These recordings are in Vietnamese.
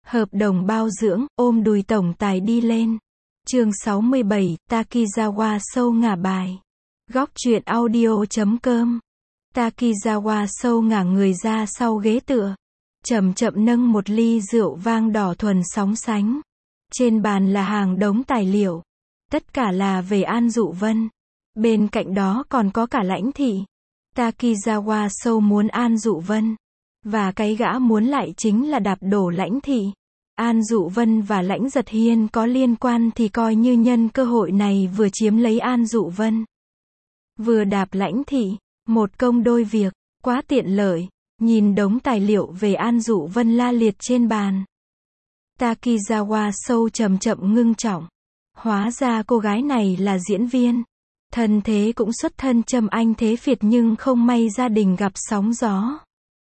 Hợp đồng bao dưỡng, ôm đùi tổng tài đi lên. Chương 67, Takizawa Show ngả bài. Góc truyện audio.com. Takizawa Show ngả người ra sau ghế tựa. Chậm chậm nâng một ly rượu vang đỏ thuần sóng sánh. Trên bàn là hàng đống tài liệu. Tất cả là về An Dụ Vân. Bên cạnh đó còn có cả Lãnh Thị. Takizawa Show muốn An Dụ Vân. Và cái gã muốn lại chính là đạp đổ Lãnh Thị. An Dụ Vân và Lãnh Giật Hiên có liên quan thì coi như nhân cơ hội này vừa chiếm lấy An Dụ Vân, vừa đạp Lãnh Thị. Một công đôi việc, quá tiện lợi. Nhìn đống tài liệu về An Dụ Vân la liệt trên bàn, Takizawa Show chậm chậm ngưng trọng. Hóa ra cô gái này là diễn viên. Thân thế cũng xuất thân Trâm Anh thế Việt nhưng không may gia đình gặp sóng gió.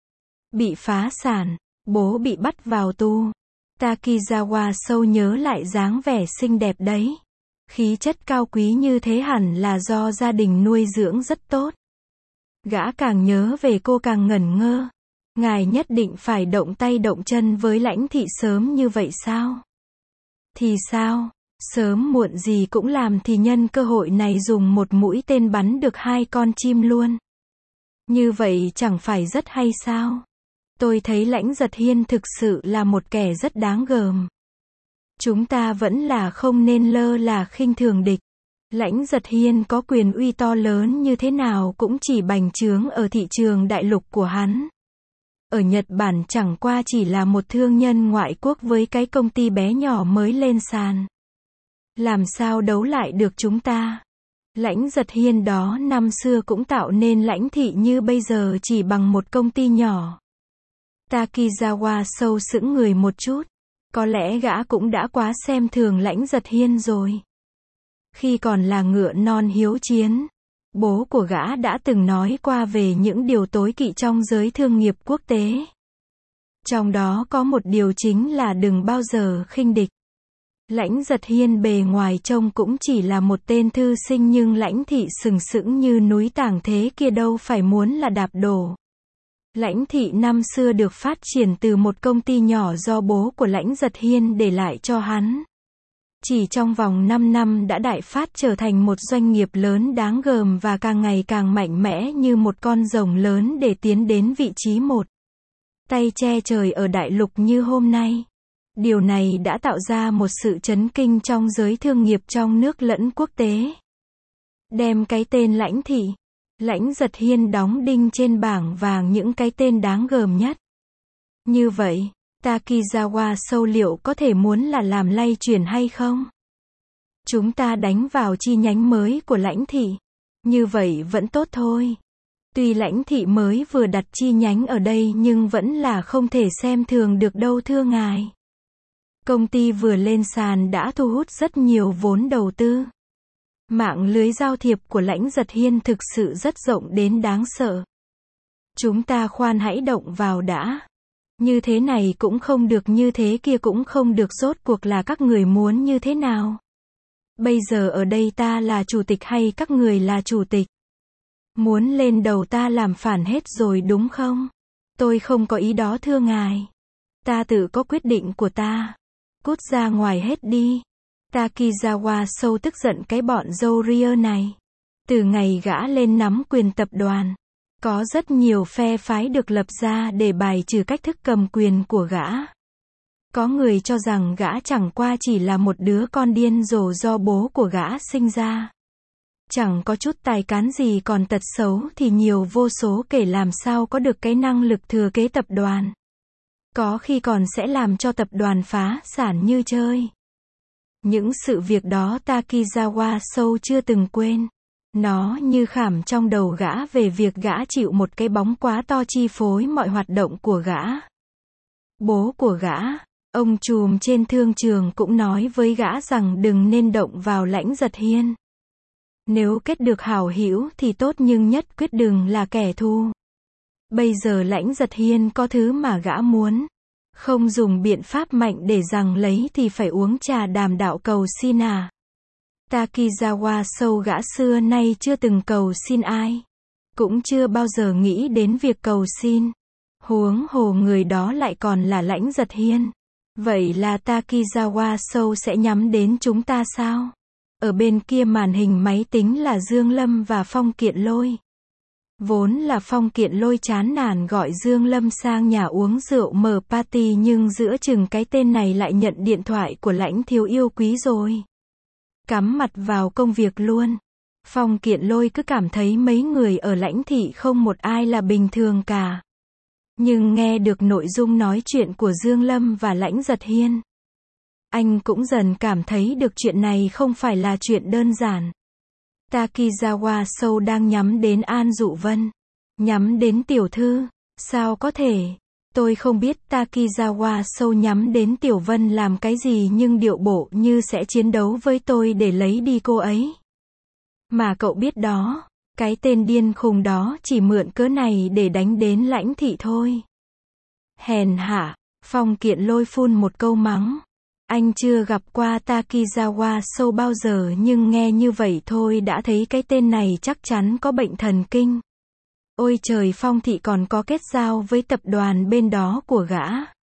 Bị phá sản, bố bị bắt vào tù. Takizawa Show nhớ lại dáng vẻ xinh đẹp đấy. Khí chất cao quý như thế hẳn là do gia đình nuôi dưỡng rất tốt. Gã càng nhớ về cô càng ngẩn ngơ. Ngài nhất định phải động tay động chân với Lãnh Thị sớm như vậy sao? Thì sao? Sớm muộn gì cũng làm thì nhân cơ hội này dùng một mũi tên bắn được 2 con chim luôn. Như vậy chẳng phải rất hay sao? Tôi thấy Lãnh Giật Hiên thực sự là một kẻ rất đáng gờm. Chúng ta vẫn là không nên lơ là khinh thường địch. Lãnh Giật Hiên có quyền uy to lớn như thế nào cũng chỉ bành trướng ở thị trường đại lục của hắn. Ở Nhật Bản chẳng qua chỉ là một thương nhân ngoại quốc với cái công ty bé nhỏ mới lên sàn. Làm sao đấu lại được chúng ta? Lãnh Giật Hiên đó năm xưa cũng tạo nên Lãnh Thị như bây giờ chỉ bằng một công ty nhỏ. Takizawa Show sững người một chút. Có lẽ gã cũng đã quá xem thường Lãnh Giật Hiên rồi. Khi còn là ngựa non hiếu chiến, bố của gã đã từng nói qua về những điều tối kỵ trong giới thương nghiệp quốc tế. Trong đó có một điều chính là đừng bao giờ khinh địch. Lãnh Giật Hiên bề ngoài trông cũng chỉ là một tên thư sinh nhưng Lãnh Thị sừng sững như núi tảng thế kia đâu phải muốn là đạp đổ. Lãnh Thị năm xưa được phát triển từ một công ty nhỏ do bố của Lãnh Giật Hiên để lại cho hắn. Chỉ trong vòng 5 năm đã đại phát trở thành một doanh nghiệp lớn đáng gờm và càng ngày càng mạnh mẽ như một con rồng lớn để tiến đến vị trí một tay che trời ở đại lục như hôm nay. Điều này đã tạo ra một sự chấn kinh trong giới thương nghiệp trong nước lẫn quốc tế. Đem cái tên Lãnh Thị, Lãnh Giật Hiên đóng đinh trên bảng vàng những cái tên đáng gờm nhất. Như vậy, Takizawa Show liệu có thể muốn là làm lay chuyển hay không? Chúng ta đánh vào chi nhánh mới của Lãnh Thị. Như vậy vẫn tốt thôi. Tuy Lãnh Thị mới vừa đặt chi nhánh ở đây nhưng vẫn là không thể xem thường được đâu thưa ngài. Công ty vừa lên sàn đã thu hút rất nhiều vốn đầu tư. Mạng lưới giao thiệp của Lãnh Giật Hiên thực sự rất rộng đến đáng sợ. Chúng ta khoan hãy động vào đã. Như thế này cũng không được, như thế kia cũng không được, rốt cuộc là các người muốn như thế nào? Bây giờ ở đây ta là chủ tịch hay các người là chủ tịch? Muốn lên đầu ta làm phản hết rồi đúng không? Tôi không có ý đó thưa ngài. Ta tự có quyết định của ta. Cút ra ngoài hết đi. Takizawa Show tức giận cái bọn râu ria này. Từ ngày gã lên nắm quyền tập đoàn, có rất nhiều phe phái được lập ra để bài trừ cách thức cầm quyền của gã. Có người cho rằng gã chẳng qua chỉ là một đứa con điên rồ do bố của gã sinh ra. Chẳng có chút tài cán gì, còn tật xấu thì nhiều vô số kể, làm sao có được cái năng lực thừa kế tập đoàn. Có khi còn sẽ làm cho tập đoàn phá sản như chơi. Những sự việc đó Takizawa Show chưa từng quên. Nó như khảm trong đầu gã về việc gã chịu một cái bóng quá to chi phối mọi hoạt động của gã. Bố của gã, ông trùm trên thương trường, cũng nói với gã rằng đừng nên động vào Lãnh Giật Hiên. Nếu kết được hảo hữu thì tốt nhưng nhất quyết đừng là kẻ thù. Bây giờ Lãnh Giật Hiên có thứ mà gã muốn. Không dùng biện pháp mạnh để giằng lấy thì phải uống trà đàm đạo cầu xin à. Takizawa Show gã xưa nay chưa từng cầu xin ai. Cũng chưa bao giờ nghĩ đến việc cầu xin. Huống hồ người đó lại còn là Lãnh Giật Hiên. Vậy là Takizawa Show sẽ nhắm đến chúng ta sao? Ở bên kia màn hình máy tính là Dương Lâm và Phong Kiện Lôi. Vốn là Phong Kiện Lôi chán nản gọi Dương Lâm sang nhà uống rượu mở party, nhưng giữa chừng cái tên này lại nhận điện thoại của Lãnh Thiếu yêu quý rồi. Cắm mặt vào công việc luôn. Phong Kiện Lôi cứ cảm thấy mấy người ở Lãnh thị không một ai là bình thường cả. Nhưng nghe được nội dung nói chuyện của Dương Lâm và Lãnh Giật Hiên, anh cũng dần cảm thấy được chuyện này không phải là chuyện đơn giản. Takizawa Show đang nhắm đến An Dụ Vân. Nhắm đến tiểu thư. Sao có thể? Tôi không biết Takizawa Show nhắm đến Tiểu Vân làm cái gì, nhưng điệu bộ như sẽ chiến đấu với tôi để lấy đi cô ấy. Mà cậu biết đó, cái tên điên khùng đó chỉ mượn cớ này để đánh đến Lãnh thị thôi. Hèn hạ. Phong Kiện Lôi phun một câu mắng. Anh chưa gặp qua Takizawa Show bao giờ, nhưng nghe như vậy thôi đã thấy cái tên này chắc chắn có bệnh thần kinh. Ôi trời, Phong thị còn có kết giao với tập đoàn bên đó của gã.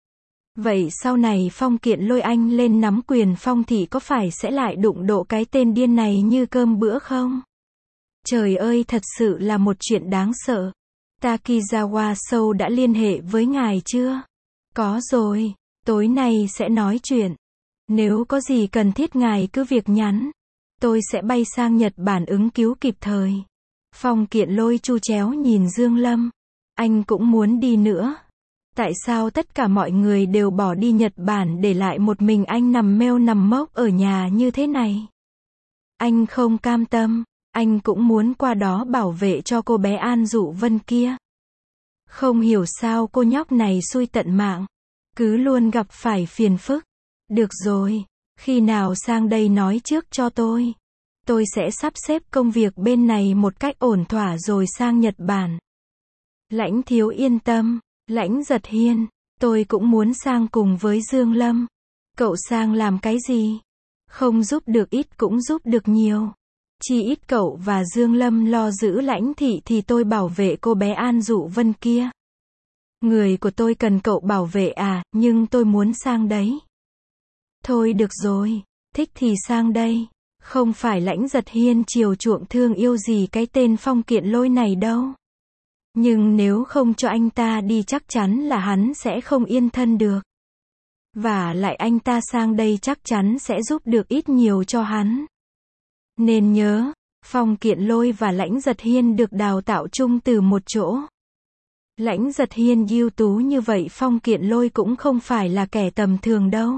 Vậy sau này Phong Kiện Lôi anh lên nắm quyền Phong thị có phải sẽ lại đụng độ cái tên điên này như cơm bữa không? Trời ơi, thật sự là một chuyện đáng sợ. Takizawa Show đã liên hệ với ngài chưa? Có rồi, tối nay sẽ nói chuyện. Nếu có gì cần thiết ngài cứ việc nhắn. Tôi sẽ bay sang Nhật Bản ứng cứu kịp thời. Phong Kiện Lôi chu chéo nhìn Dương Lâm. Anh cũng muốn đi nữa. Tại sao tất cả mọi người đều bỏ đi Nhật Bản để lại một mình anh nằm meo nằm mốc ở nhà như thế này? Anh không cam tâm. Anh cũng muốn qua đó bảo vệ cho cô bé An Dụ Vân kia. Không hiểu sao cô nhóc này xui tận mạng. Cứ luôn gặp phải phiền phức. Được rồi, khi nào sang đây nói trước cho tôi. Tôi sẽ sắp xếp công việc bên này một cách ổn thỏa rồi sang Nhật Bản. Lãnh Thiếu yên tâm. Lãnh Giật Hiên, tôi cũng muốn sang cùng với Dương Lâm. Cậu sang làm cái gì? Không giúp được ít cũng giúp được nhiều. Chỉ ít cậu và Dương Lâm lo giữ Lãnh thị thì tôi bảo vệ cô bé An Dụ Vân kia. Người của tôi cần cậu bảo vệ à, nhưng tôi muốn sang đấy. Thôi được rồi, thích thì sang đây. Không phải Lãnh Giật Hiên chiều chuộng thương yêu gì cái tên Phong Kiện Lôi này đâu. Nhưng nếu không cho anh ta đi chắc chắn là hắn sẽ không yên thân được. Và lại anh ta sang đây chắc chắn sẽ giúp được ít nhiều cho hắn. Nên nhớ, Phong Kiện Lôi và Lãnh Giật Hiên được đào tạo chung từ một chỗ. Lãnh Giật Hiên ưu tú như vậy, Phong Kiện Lôi cũng không phải là kẻ tầm thường đâu.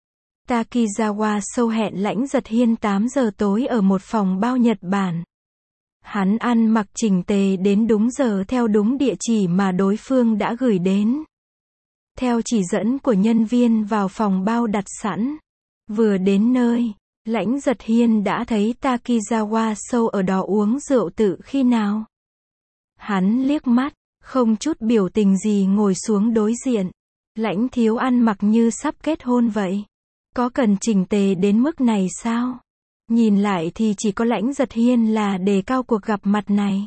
Takizawa Show hẹn Lãnh Giật Hiên 8 giờ tối ở một phòng bao Nhật Bản. Hắn ăn mặc chỉnh tề đến đúng giờ theo đúng địa chỉ mà đối phương đã gửi đến. Theo chỉ dẫn của nhân viên vào phòng bao đặt sẵn. Vừa đến nơi, Lãnh Giật Hiên đã thấy Takizawa Show ở đó uống rượu tự khi nào. Hắn liếc mắt, không chút biểu tình gì ngồi xuống đối diện. Lãnh Thiếu ăn mặc như sắp kết hôn vậy. Có cần chỉnh tề đến mức này sao? Nhìn lại thì chỉ có Lãnh Giật Hiên là đề cao cuộc gặp mặt này.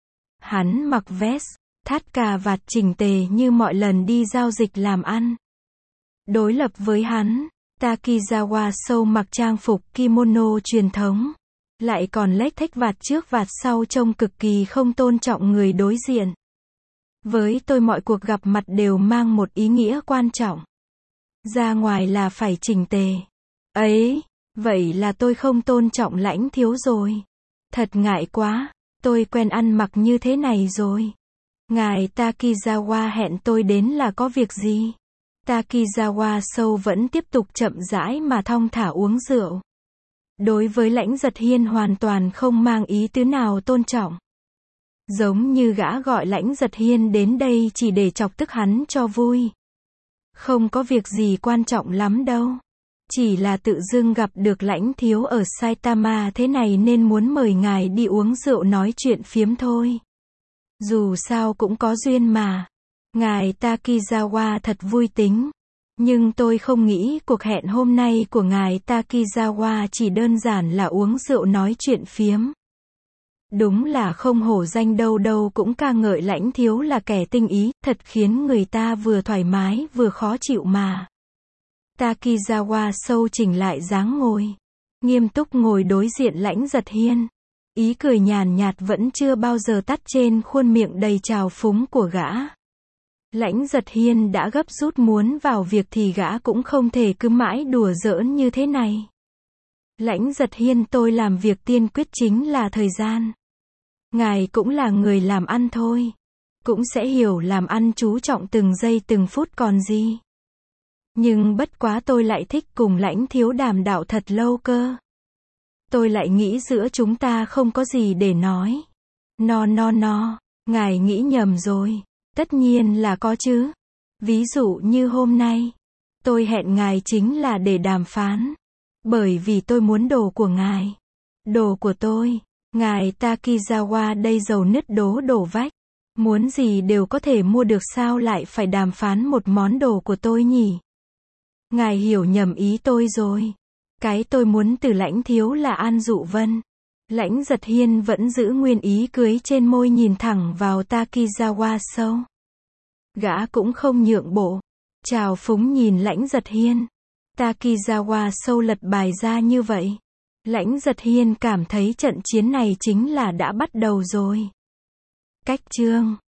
Hắn mặc vest, thắt cà vạt chỉnh tề như mọi lần đi giao dịch làm ăn. Đối lập với hắn, Takizawa Show mặc trang phục kimono truyền thống. Lại còn lếch thếch vạt trước vạt sau trông cực kỳ không tôn trọng người đối diện. Với tôi mọi cuộc gặp mặt đều mang một ý nghĩa quan trọng. Ra ngoài là phải chỉnh tề. Ấy, vậy là tôi không tôn trọng Lãnh Thiếu rồi. Thật ngại quá, tôi quen ăn mặc như thế này rồi. Ngài Takizawa hẹn tôi đến là có việc gì? Takizawa Show vẫn tiếp tục chậm rãi mà thong thả uống rượu. Đối với Lãnh Giật Hiên hoàn toàn không mang ý tứ nào tôn trọng. Giống như gã gọi Lãnh Giật Hiên đến đây chỉ để chọc tức hắn cho vui. Không có việc gì quan trọng lắm đâu. Chỉ là tự dưng gặp được Lãnh Thiếu ở Saitama thế này nên muốn mời ngài đi uống rượu nói chuyện phiếm thôi. Dù sao cũng có duyên mà. Ngài Takizawa thật vui tính. Nhưng tôi không nghĩ cuộc hẹn hôm nay của ngài Takizawa chỉ đơn giản là uống rượu nói chuyện phiếm. Đúng là không hổ danh đâu đâu cũng ca ngợi Lãnh Thiếu là kẻ tinh ý, thật khiến người ta vừa thoải mái vừa khó chịu mà. Takizawa Sâu chỉnh lại dáng ngồi. Nghiêm túc ngồi đối diện Lãnh Giật Hiên. Ý cười nhàn nhạt vẫn chưa bao giờ tắt trên khuôn miệng đầy trào phúng của gã. Lãnh Giật Hiên đã gấp rút muốn vào việc thì gã cũng không thể cứ mãi đùa giỡn như thế này. Lãnh Giật Hiên, tôi làm việc tiên quyết chính là thời gian. Ngài cũng là người làm ăn thôi. Cũng sẽ hiểu làm ăn chú trọng từng giây từng phút còn gì. Nhưng bất quá tôi lại thích cùng Lãnh thiếu đàm đạo thật lâu cơ. Tôi lại nghĩ giữa chúng ta không có gì để nói. No, ngài nghĩ nhầm rồi. Tất nhiên là có chứ. Ví dụ như hôm nay, tôi hẹn ngài chính là để đàm phán. Bởi vì tôi muốn đồ của ngài. Đồ của tôi. Ngài Takizawa đây giàu nứt đổ vách. Muốn gì đều có thể mua được, sao lại phải đàm phán một món đồ của tôi nhỉ? Ngài hiểu nhầm ý tôi rồi. Cái tôi muốn từ Lãnh thiếu là An Dụ Vân. Lãnh Giật Hiên vẫn giữ nguyên ý cưới trên môi, nhìn thẳng vào Takizawa Sâu. Gã cũng không nhượng bộ. Trào phúng nhìn Lãnh Giật Hiên. Takizawa Sâu lật bài ra như vậy. Lãnh Giật Hiên cảm thấy trận chiến này chính là đã bắt đầu rồi. Cách chương